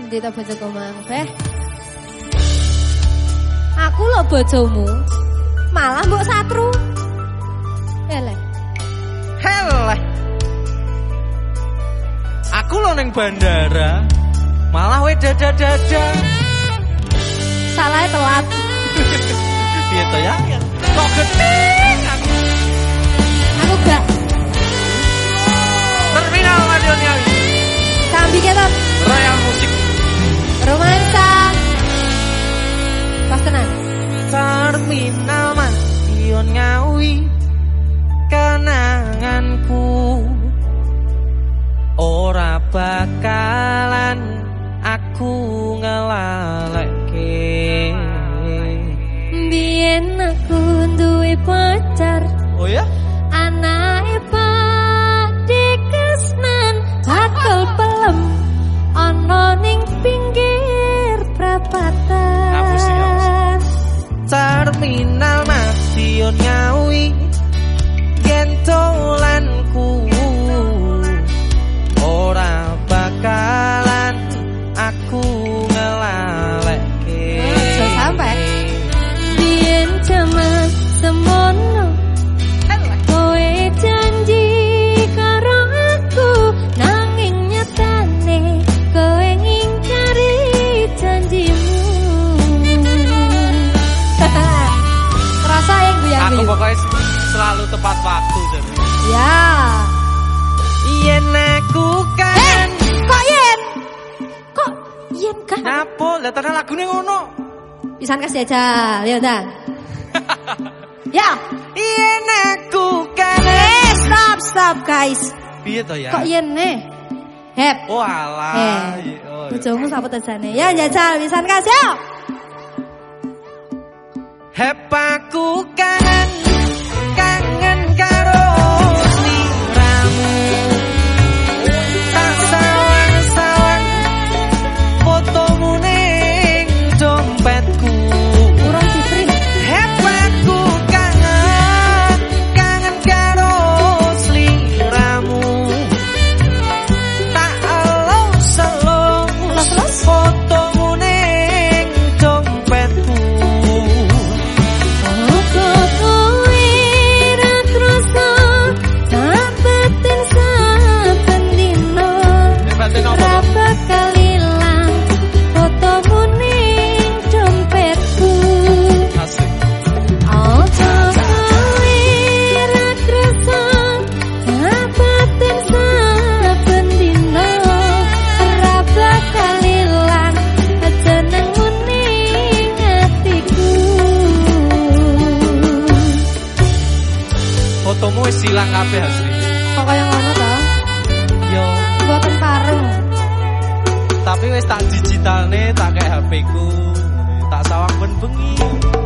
Endi ta bojoku mang, Beh? Aku lho bojomu. Malah mbok satru. Eleh. Heleh. Aku lho ning bandara. Malah we dada-dada. Salahnya telat. Piye to ya? Kok geting aku. Aku gak. Terminal Madiun. Sambi ketot. Royal Musik. Romansa. Pas tenan. Terminal Madiun Ngawi. Kenanganku ora bakalan aku ngelalekke. Biyen aku duwe pacar. Oh ya? Anake Pak Dikesnan bakal pelem ana ning pinggir prapatan. Terminal Madiun Ngawi gentolanku ora bakalan aku ngelalekke. Aja sampe biyen jaman semono kowe janji karo aku nanging nyatane kowe ngingkari janjimu. Terasa yang gue Aku pokoknya selalu tepat waktu jadi. Ya. Yen aku kan. Kok yen? Kok yen kan? Napa? Lah tenan lagune ngono. Pisan kasih aja, ya udah. Ya. Yen aku kan. Stop guys. Piye to ya? Kok yen Hep. Oh alah. Bojomu sapa tajane? Ya jajal pisan kasih. Yo. Hep aku kangen karo sliramu. Tak sawan-sawan fotomu ning dompetku. Urung di-print. Hep aku kangen karo sliramu. Tak elo-selo fotomu ning dompetku. Fotomu wis ilang kabeh asli. Kok kaya ngono ta? Yo, Mboten pareng. tapi wis tak digitalne tak kayak HP ku. Tak sawang ben bengi.